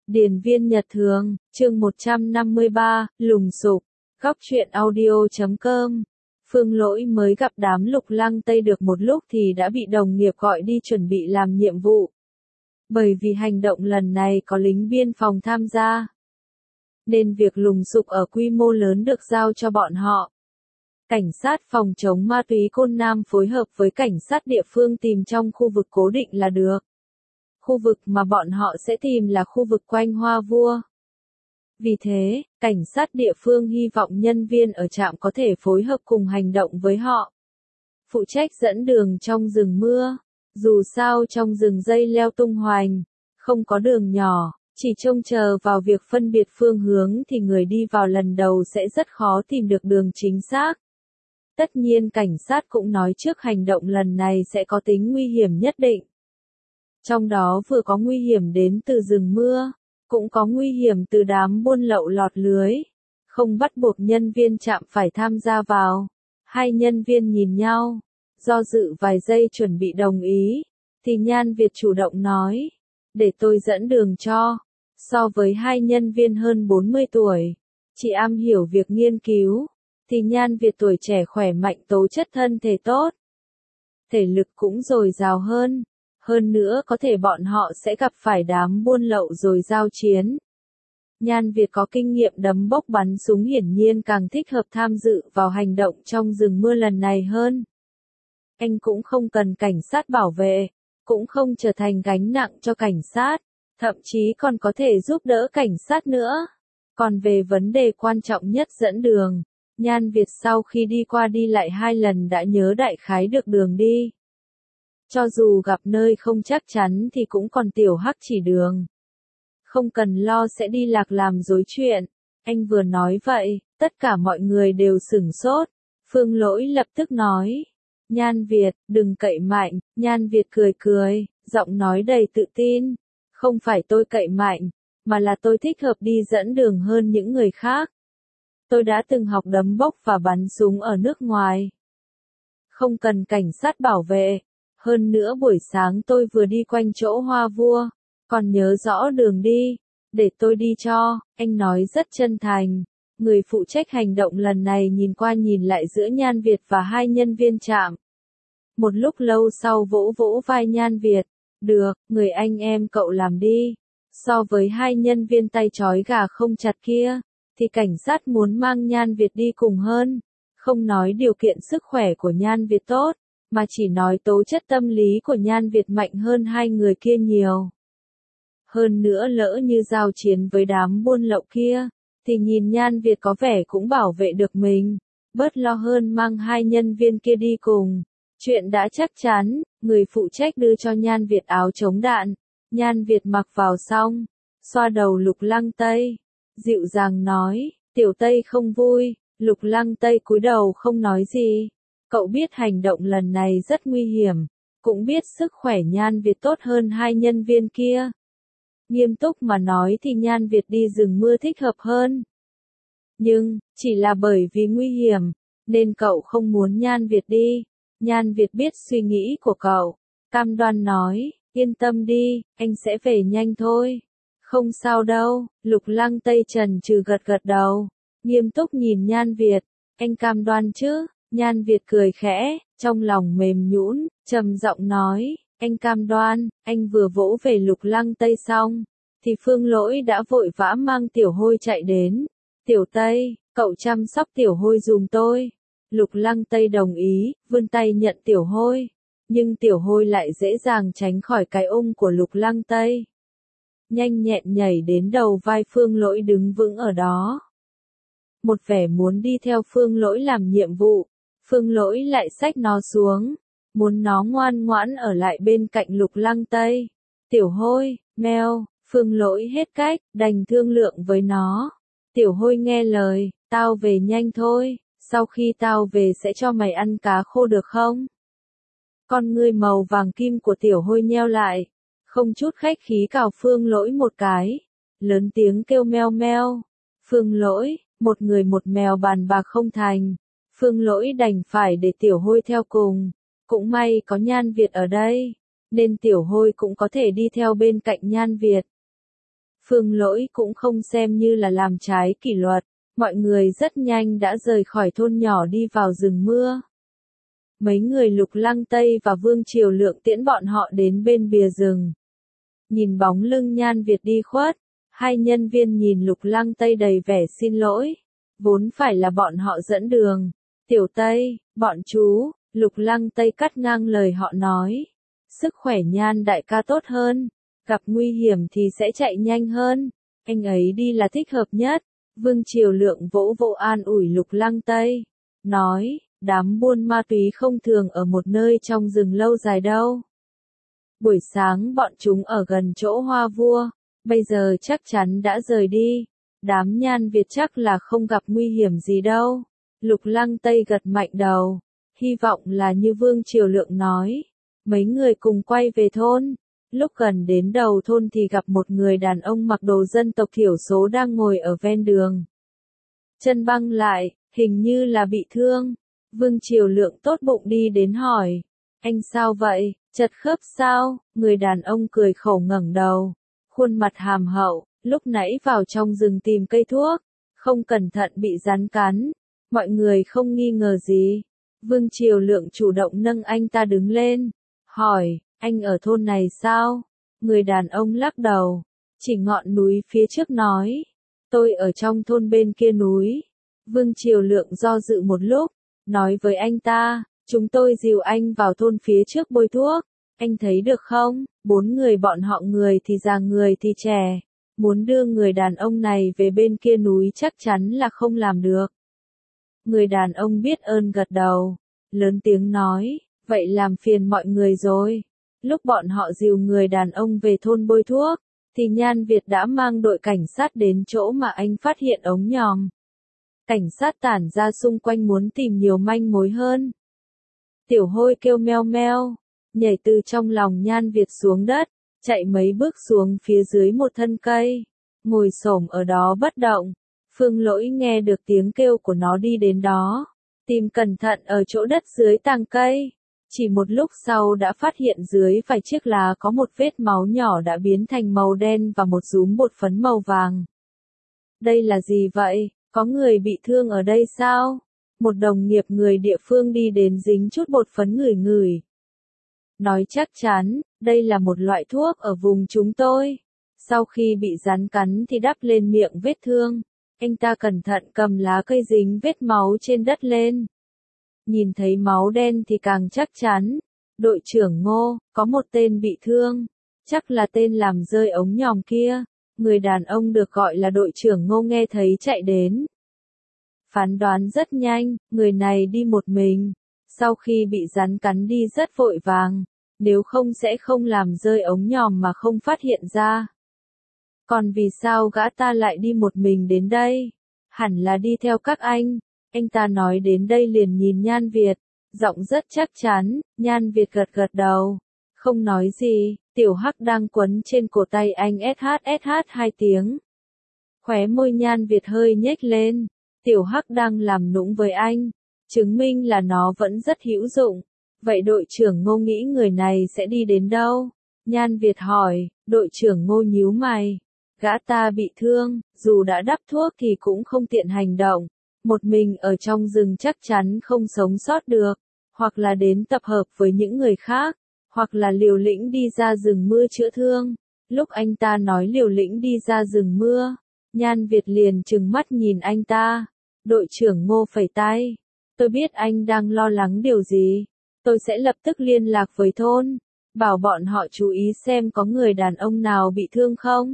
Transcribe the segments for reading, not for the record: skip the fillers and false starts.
Điền viên Nhật Thường, chương 153, lùng sục, góc truyện audio.com. Phương Lỗi mới gặp đám Lục Lăng Tây được một lúc thì đã bị đồng nghiệp gọi đi chuẩn bị làm nhiệm vụ. Bởi vì hành động lần này có lính biên phòng tham gia, nên việc lùng sục ở quy mô lớn được giao cho bọn họ. Cảnh sát phòng chống ma túy Côn Nam phối hợp với cảnh sát địa phương tìm trong khu vực cố định là được. Khu vực mà bọn họ sẽ tìm là khu vực quanh Hoa Vua. Vì thế, cảnh sát địa phương hy vọng nhân viên ở trạm có thể phối hợp cùng hành động với họ. Phụ trách dẫn đường trong rừng mưa. Dù sao trong rừng dây leo tung hoành, không có đường nhỏ, chỉ trông chờ vào việc phân biệt phương hướng thì người đi vào lần đầu sẽ rất khó tìm được đường chính xác. Tất nhiên cảnh sát cũng nói trước hành động lần này sẽ có tính nguy hiểm nhất định. Trong đó vừa có nguy hiểm đến từ rừng mưa, cũng có nguy hiểm từ đám buôn lậu lọt lưới. Không bắt buộc nhân viên trạm phải tham gia vào. Hai nhân viên nhìn nhau, do dự vài giây chuẩn bị đồng ý, thì Nhan Việt chủ động nói, để tôi dẫn đường cho. So với hai nhân viên hơn 40 tuổi, chỉ am hiểu việc nghiên cứu, thì Nhan Việt tuổi trẻ khỏe mạnh tố chất thân thể tốt. Thể lực cũng dồi dào hơn. Hơn nữa có thể bọn họ sẽ gặp phải đám buôn lậu rồi giao chiến. Nhan Việt có kinh nghiệm đấm bốc bắn súng hiển nhiên càng thích hợp tham dự vào hành động trong rừng mưa lần này hơn. Anh cũng không cần cảnh sát bảo vệ, cũng không trở thành gánh nặng cho cảnh sát, thậm chí còn có thể giúp đỡ cảnh sát nữa. Còn về vấn đề quan trọng nhất dẫn đường, Nhan Việt sau khi đi qua đi lại 2 lần đã nhớ đại khái được đường đi. Cho dù gặp nơi không chắc chắn thì cũng còn Tiểu Hắc chỉ đường. Không cần lo sẽ đi lạc làm rối chuyện. Anh vừa nói vậy, tất cả mọi người đều sửng sốt. Phương Lỗi lập tức nói. Nhan Việt, đừng cậy mạnh. Nhan Việt cười cười, giọng nói đầy tự tin. Không phải tôi cậy mạnh, mà là tôi thích hợp đi dẫn đường hơn những người khác. Tôi đã từng học đấm bốc và bắn súng ở nước ngoài. Không cần cảnh sát bảo vệ. Hơn nữa buổi sáng tôi vừa đi quanh chỗ Hoa Vua, còn nhớ rõ đường đi, để tôi đi cho, anh nói rất chân thành. Người phụ trách hành động lần này nhìn qua nhìn lại giữa Nhan Việt và hai nhân viên trạm. Một lúc lâu sau vỗ vỗ vai Nhan Việt, được, người anh em cậu làm đi. So với hai nhân viên tay trói gà không chặt kia, thì cảnh sát muốn mang Nhan Việt đi cùng hơn. Không nói điều kiện sức khỏe của Nhan Việt tốt, mà chỉ nói tố chất tâm lý của Nhan Việt mạnh hơn hai người kia nhiều. Hơn nữa lỡ như giao chiến với đám buôn lậu kia, thì nhìn Nhan Việt có vẻ cũng bảo vệ được mình, bớt lo hơn mang hai nhân viên kia đi cùng. Chuyện đã chắc chắn, người phụ trách đưa cho Nhan Việt áo chống đạn. Nhan Việt mặc vào xong, xoa đầu Lục Lăng Tây, dịu dàng nói, Tiểu Tây không vui. Lục Lăng Tây cúi đầu không nói gì. Cậu biết hành động lần này rất nguy hiểm, cũng biết sức khỏe Nhan Việt tốt hơn hai nhân viên kia. Nghiêm túc mà nói thì Nhan Việt đi rừng mưa thích hợp hơn. Nhưng, chỉ là bởi vì nguy hiểm, nên cậu không muốn Nhan Việt đi. Nhan Việt biết suy nghĩ của cậu, cam đoan nói, yên tâm đi, anh sẽ về nhanh thôi. Không sao đâu, Lục Lăng Tây chần chừ gật gật đầu, nghiêm túc nhìn Nhan Việt, anh cam đoan chứ? Nhan Việt cười khẽ, trong lòng mềm nhũn, trầm giọng nói, anh cam đoan. Anh vừa vỗ về Lục Lăng Tây xong, thì Phương Lỗi đã vội vã mang Tiểu Hôi chạy đến. Tiểu Tây, cậu chăm sóc Tiểu Hôi giùm tôi. Lục Lăng Tây đồng ý, vươn tay nhận Tiểu Hôi. Nhưng Tiểu Hôi lại dễ dàng tránh khỏi cái ôm của Lục Lăng Tây. Nhanh nhẹn nhảy đến đầu vai Phương Lỗi đứng vững ở đó. Một vẻ muốn đi theo Phương Lỗi làm nhiệm vụ. Phương Lỗi lại xách nó xuống, muốn nó ngoan ngoãn ở lại bên cạnh Lục Lăng Tây. Tiểu Hôi, meo, Phương Lỗi hết cách, đành thương lượng với nó. Tiểu Hôi nghe lời, tao về nhanh thôi, sau khi tao về sẽ cho mày ăn cá khô được không? Con ngươi màu vàng kim của Tiểu Hôi nheo lại, không chút khách khí cào Phương Lỗi một cái, lớn tiếng kêu meo meo. Phương Lỗi, một người một mèo bàn bạc không thành. Phương Lỗi đành phải để Tiểu Hôi theo cùng. Cũng may có Nhan Việt ở đây, nên Tiểu Hôi cũng có thể đi theo bên cạnh Nhan Việt. Phương Lỗi cũng không xem như là làm trái kỷ luật, mọi người rất nhanh đã rời khỏi thôn nhỏ đi vào rừng mưa. Mấy người Lục Lăng Tây và Vương Triều Lượng tiễn bọn họ đến bên bìa rừng. Nhìn bóng lưng Nhan Việt đi khuất, hai nhân viên nhìn Lục Lăng Tây đầy vẻ xin lỗi. Vốn phải là bọn họ dẫn đường. Tiểu Tây, bọn chú, Lục Lăng Tây cắt ngang lời họ nói. Sức khỏe Nhan đại ca tốt hơn, gặp nguy hiểm thì sẽ chạy nhanh hơn. Anh ấy đi là thích hợp nhất. Vương Triều Lượng vỗ vỗ an ủi Lục Lăng Tây. Nói, đám buôn ma túy không thường ở một nơi trong rừng lâu dài đâu. Buổi sáng bọn chúng ở gần chỗ Hoa Vua, bây giờ chắc chắn đã rời đi. Đám Nhan Việt chắc là không gặp nguy hiểm gì đâu. Lục Lăng Tây gật mạnh đầu. Hy vọng là như Vương Triều Lượng nói. Mấy người cùng quay về thôn. Lúc gần đến đầu thôn thì gặp một người đàn ông mặc đồ dân tộc thiểu số đang ngồi ở ven đường. Chân băng lại, hình như là bị thương. Vương Triều Lượng tốt bụng đi đến hỏi. Anh sao vậy, chật khớp sao? Người đàn ông cười khổ ngẩng đầu. Khuôn mặt hàm hậu, lúc nãy vào trong rừng tìm cây thuốc. Không cẩn thận bị rắn cắn. Mọi người không nghi ngờ gì. Vương Triều Lượng chủ động nâng anh ta đứng lên. Hỏi, anh ở thôn này sao? Người đàn ông lắc đầu. Chỉ ngọn núi phía trước nói. Tôi ở trong thôn bên kia núi. Vương Triều Lượng do dự một lúc. Nói với anh ta, chúng tôi dìu anh vào thôn phía trước bôi thuốc. Anh thấy được không? 4 người bọn họ, người thì già người thì trẻ. Muốn đưa người đàn ông này về bên kia núi chắc chắn là không làm được. Người đàn ông biết ơn gật đầu. Lớn tiếng nói, vậy làm phiền mọi người rồi. Lúc bọn họ dìu người đàn ông về thôn bôi thuốc, thì Nhan Việt đã mang đội cảnh sát đến chỗ mà anh phát hiện ống nhòm. Cảnh sát tản ra xung quanh muốn tìm nhiều manh mối hơn. Tiểu Hôi kêu meo meo, nhảy từ trong lòng Nhan Việt xuống đất, chạy mấy bước xuống phía dưới một thân cây, ngồi xổm ở đó bất động. Phương Lỗi nghe được tiếng kêu của nó đi đến đó, tìm cẩn thận ở chỗ đất dưới tàng cây. Chỉ một lúc sau đã phát hiện dưới vài chiếc lá có một vết máu nhỏ đã biến thành màu đen và một dúm bột phấn màu vàng. Đây là gì vậy? Có người bị thương ở đây sao? Một đồng nghiệp người địa phương đi đến dính chút bột phấn ngửi ngửi. Nói chắc chắn, đây là một loại thuốc ở vùng chúng tôi. Sau khi bị rắn cắn thì đắp lên miệng vết thương. Anh ta cẩn thận cầm lá cây dính vết máu trên đất lên. Nhìn thấy máu đen thì càng chắc chắn. Đội trưởng Ngô, có một tên bị thương. Chắc là tên làm rơi ống nhòm kia. Người đàn ông được gọi là đội trưởng Ngô nghe thấy chạy đến. Phán đoán rất nhanh, người này đi một mình. Sau khi bị rắn cắn đi rất vội vàng. Nếu không sẽ không làm rơi ống nhòm mà không phát hiện ra. Còn vì sao gã ta lại đi một mình đến đây? Hẳn là đi theo các anh. Anh ta nói đến đây liền nhìn Nhan Việt. Giọng rất chắc chắn, Nhan Việt gật gật đầu. Không nói gì, Tiểu Hắc đang quấn trên cổ tay anh SH 2 tiếng. Khóe môi Nhan Việt hơi nhếch lên. Tiểu Hắc đang làm nũng với anh. Chứng minh là nó vẫn rất hữu dụng. Vậy đội trưởng Ngô nghĩ người này sẽ đi đến đâu? Nhan Việt hỏi, đội trưởng Ngô nhíu mày. Gã ta bị thương, dù đã đắp thuốc thì cũng không tiện hành động. Một mình ở trong rừng chắc chắn không sống sót được. Hoặc là đến tập hợp với những người khác. Hoặc là liều lĩnh đi ra rừng mưa chữa thương. Lúc anh ta nói liều lĩnh đi ra rừng mưa, Nhan Việt liền trừng mắt nhìn anh ta. Đội trưởng Ngô phẩy tay. Tôi biết anh đang lo lắng điều gì. Tôi sẽ lập tức liên lạc với thôn. Bảo bọn họ chú ý xem có người đàn ông nào bị thương không.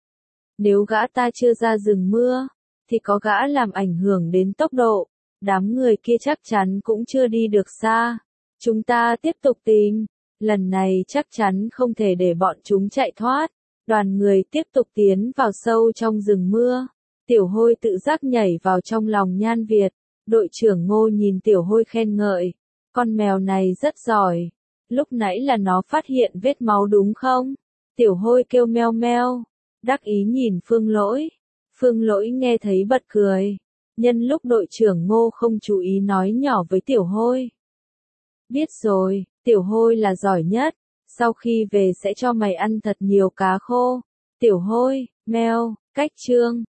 Nếu gã ta chưa ra rừng mưa, thì có gã làm ảnh hưởng đến tốc độ. Đám người kia chắc chắn cũng chưa đi được xa. Chúng ta tiếp tục tìm. Lần này chắc chắn không thể để bọn chúng chạy thoát. Đoàn người tiếp tục tiến vào sâu trong rừng mưa. Tiểu Hôi tự giác nhảy vào trong lòng Nhan Việt. Đội trưởng Ngô nhìn Tiểu Hôi khen ngợi. Con mèo này rất giỏi. Lúc nãy là nó phát hiện vết máu đúng không? Tiểu Hôi kêu meo meo. Đắc ý nhìn Phương Lỗi. Phương Lỗi nghe thấy bật cười. Nhân lúc đội trưởng Ngô không chú ý nói nhỏ với Tiểu Hôi. Biết rồi, Tiểu Hôi là giỏi nhất. Sau khi về sẽ cho mày ăn thật nhiều cá khô. Tiểu Hôi, Mail, cách chương